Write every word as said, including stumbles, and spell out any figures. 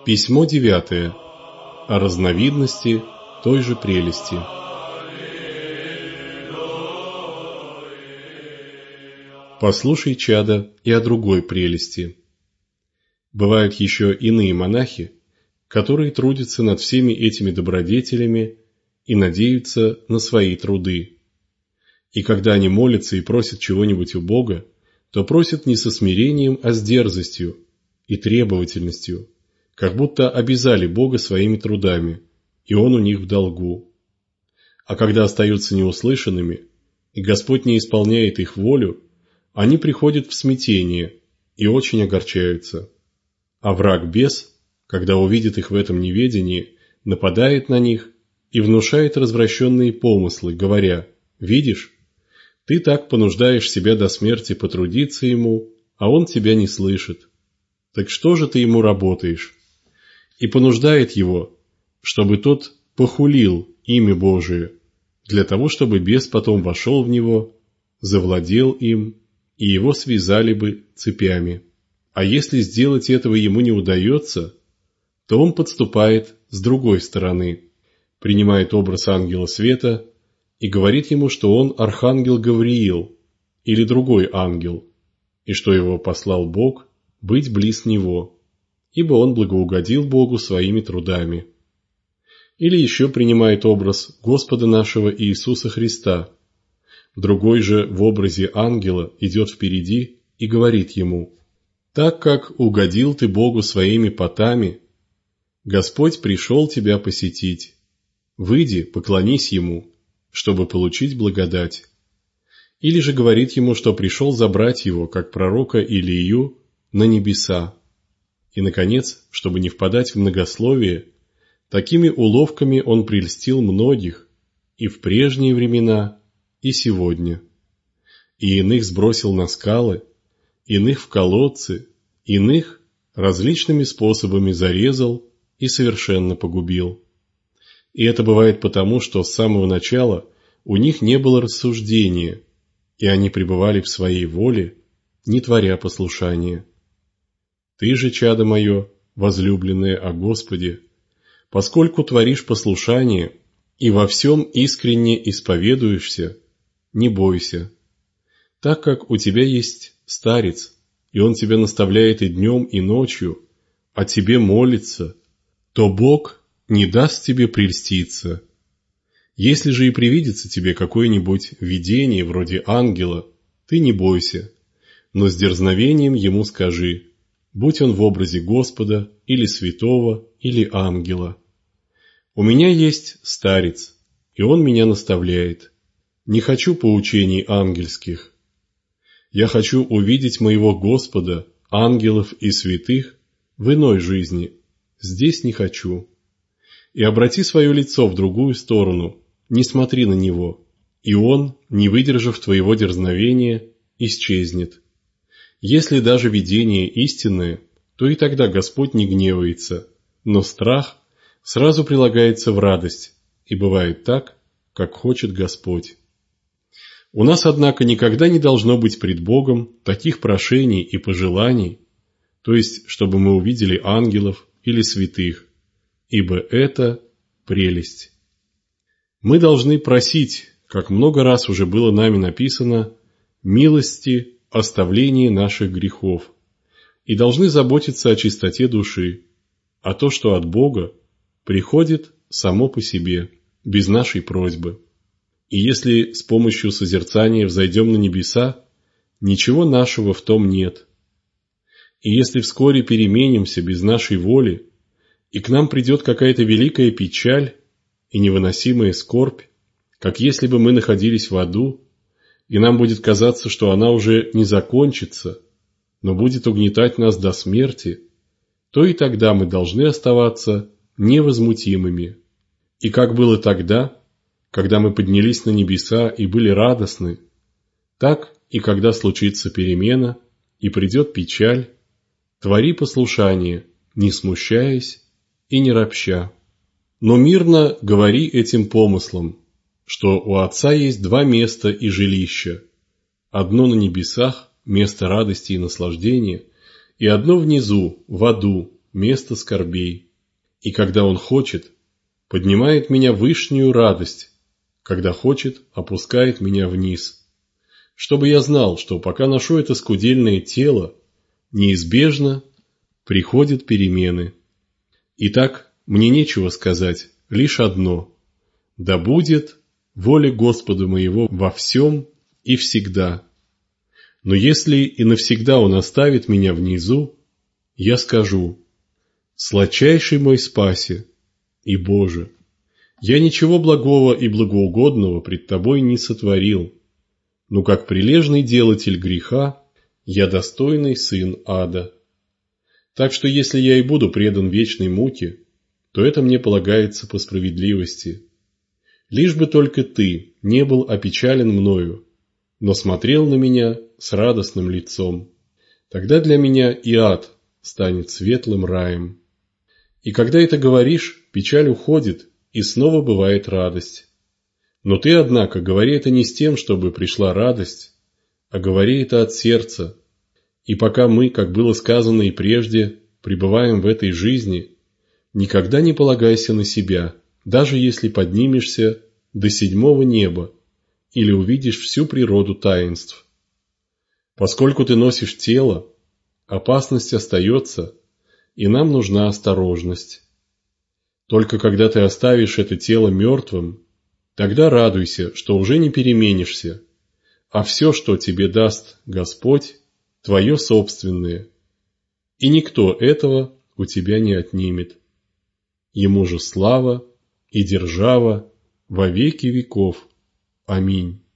Письмо девятое. О разновидности той же прелести. Послушай, чадо, и о другой прелести. Бывают еще иные монахи, которые трудятся над всеми этими добродетелями и надеются на свои труды. И когда они молятся и просят чего-нибудь у Бога, то просят не со смирением, а с дерзостью и требовательностью, как будто обязали Бога своими трудами, и Он у них в долгу. А когда остаются неуслышанными, и Господь не исполняет их волю, они приходят в смятение и очень огорчаются. А враг-бес, когда увидит их в этом неведении, нападает на них и внушает развращенные помыслы, говоря: «Видишь, ты так понуждаешь себя до смерти потрудиться ему, а он тебя не слышит. Так что же ты ему работаешь?» И понуждает его, чтобы тот похулил имя Божие, для того, чтобы бес потом вошел в него, завладел им, и его связали бы цепями. А если сделать этого ему не удается, то он подступает с другой стороны, принимает образ ангела света и говорит ему, что он архангел Гавриил или другой ангел, и что его послал Бог быть близ него, ибо он благоугодил Богу своими трудами. Или еще принимает образ Господа нашего Иисуса Христа. Другой же в образе ангела идет впереди и говорит ему: «Так как угодил ты Богу своими потами, Господь пришел тебя посетить. Выйди, поклонись Ему, чтобы получить благодать». Или же говорит ему, что пришел забрать его, как пророка Илию, на небеса. И, наконец, чтобы не впадать в многословие, такими уловками он прельстил многих и в прежние времена, и сегодня. И иных сбросил на скалы, иных в колодцы, иных различными способами зарезал и совершенно погубил. И это бывает потому, что с самого начала у них не было рассуждения, и они пребывали в своей воле, не творя послушания. Ты же, чадо мое, возлюбленное о Господе, поскольку творишь послушание и во всем искренне исповедуешься, не бойся, так как у тебя есть старец, и он тебя наставляет и днем, и ночью, а тебе молится, то Бог не даст тебе прельститься. Если же и привидится тебе какое-нибудь видение вроде ангела, ты не бойся, но с дерзновением ему скажи, будь он в образе Господа, или святого, или ангела: «У меня есть старец, и он меня наставляет. Не хочу поучений ангельских. Я хочу увидеть моего Господа, ангелов и святых в иной жизни. Здесь не хочу. И обрати свое лицо в другую сторону, не смотри на него, и он, не выдержав твоего дерзновения, исчезнет. Если даже видение истинное, то и тогда Господь не гневается, но страх сразу прилагается в радость, и бывает так, как хочет Господь». У нас, однако, никогда не должно быть пред Богом таких прошений и пожеланий, то есть, чтобы мы увидели ангелов или святых, ибо это прелесть. Мы должны просить, как много раз уже было нами написано, милости, оставления наших грехов, и должны заботиться о чистоте души, а то, что от Бога, приходит само по себе, без нашей просьбы. И если с помощью созерцания взойдем на небеса, ничего нашего в том нет. И если вскоре переменимся без нашей воли, и к нам придет какая-то великая печаль и невыносимая скорбь, как если бы мы находились в аду, и нам будет казаться, что она уже не закончится, но будет угнетать нас до смерти, то и тогда мы должны оставаться невозмутимыми. И как было тогда, когда мы поднялись на небеса и были радостны, так и когда случится перемена и придет печаль, твори послушание, не смущаясь и не ропща. Но мирно говори этим помыслом, что у Отца есть два места и жилища, одно на небесах, место радости и наслаждения, и одно внизу, в аду, место скорбей. И когда Он хочет, поднимает меня в вышнюю радость, когда хочет, опускает меня вниз. Чтобы я знал, что пока ношу это скудельное тело, неизбежно приходят перемены. Итак, мне нечего сказать, лишь одно: да будет воля Господа моего во всем и всегда. Но если и навсегда Он оставит меня внизу, я скажу: сладчайший мой Спасе и Боже, я ничего благого и благоугодного пред Тобой не сотворил, но как прилежный делатель греха я достойный сын ада. Так что если я и буду предан вечной муке, то это мне полагается по справедливости. Лишь бы только Ты не был опечален мною, но смотрел на меня с радостным лицом. Тогда для меня и ад станет светлым раем. И когда это говоришь, печаль уходит, и снова бывает радость. Но ты, однако, говори это не с тем, чтобы пришла радость, а говори это от сердца. И пока мы, как было сказано и прежде, пребываем в этой жизни, никогда не полагайся на себя, даже если поднимешься до седьмого неба или увидишь всю природу таинств. Поскольку ты носишь тело, опасность остается, и нам нужна осторожность. Только когда ты оставишь это тело мертвым, тогда радуйся, что уже не переменишься, а все, что тебе даст Господь, твое собственное, и никто этого у тебя не отнимет. Ему же слава и держава во веки веков. Аминь.